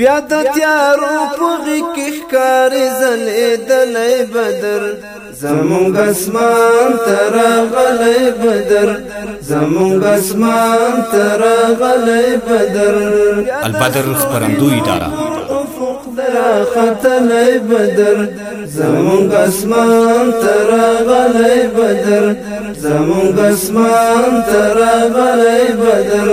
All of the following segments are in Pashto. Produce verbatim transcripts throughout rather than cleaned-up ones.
بیا د تیارو پغی کې ښکارې ځلېدلی بدر زمونږ اسمان ته راغلی بدر زمونږ اسمان ته راغلی بدر البدر خپرندوی اداره راختلی بدر زمونږ اسمان ته راغلی بدر زمونږ اسمان ته راغلی بدر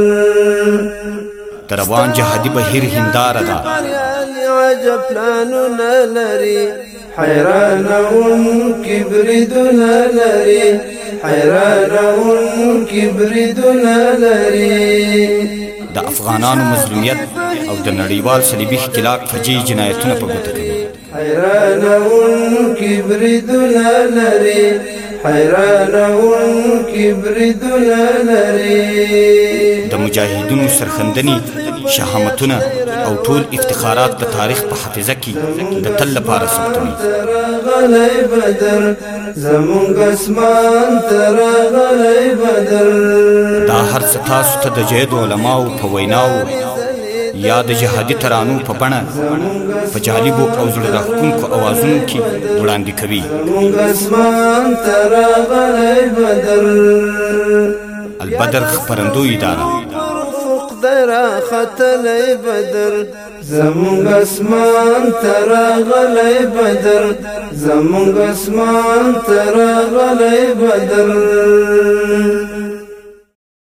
روان جهادي بهیر هنداره ده عجب پلانونه لري حیرانونکي بریدونه لري حیرانونکي بریدونه لري د افغانانو مظلومیت او د نړیوال صلیبي ښکېلاک فجیع جنایتونه په ګوته کوي حیرانونکي بریدونه لري حیرانونکي بریدونه لري د مجاهدینو سرښندنې شهامتونه او ټول افتخارات د تاریخ په حافظه کې د تل لپاره ثبتوي راغلی بدر زمونږ اسمان ته راغلی بدر دا هر څه تاسو ته د جید علماو په ویناو یا د جهادي ترانو په بڼه په جالبو او زړه راښکونکو اوازونو کې وړاندې کوي زمونږ اسمان ته راغلی بدر البدر خپرندوی اداره راختلی بدر زمونږ اسمان ته راغلی بدر زمونږ اسمان ته راغلی بدر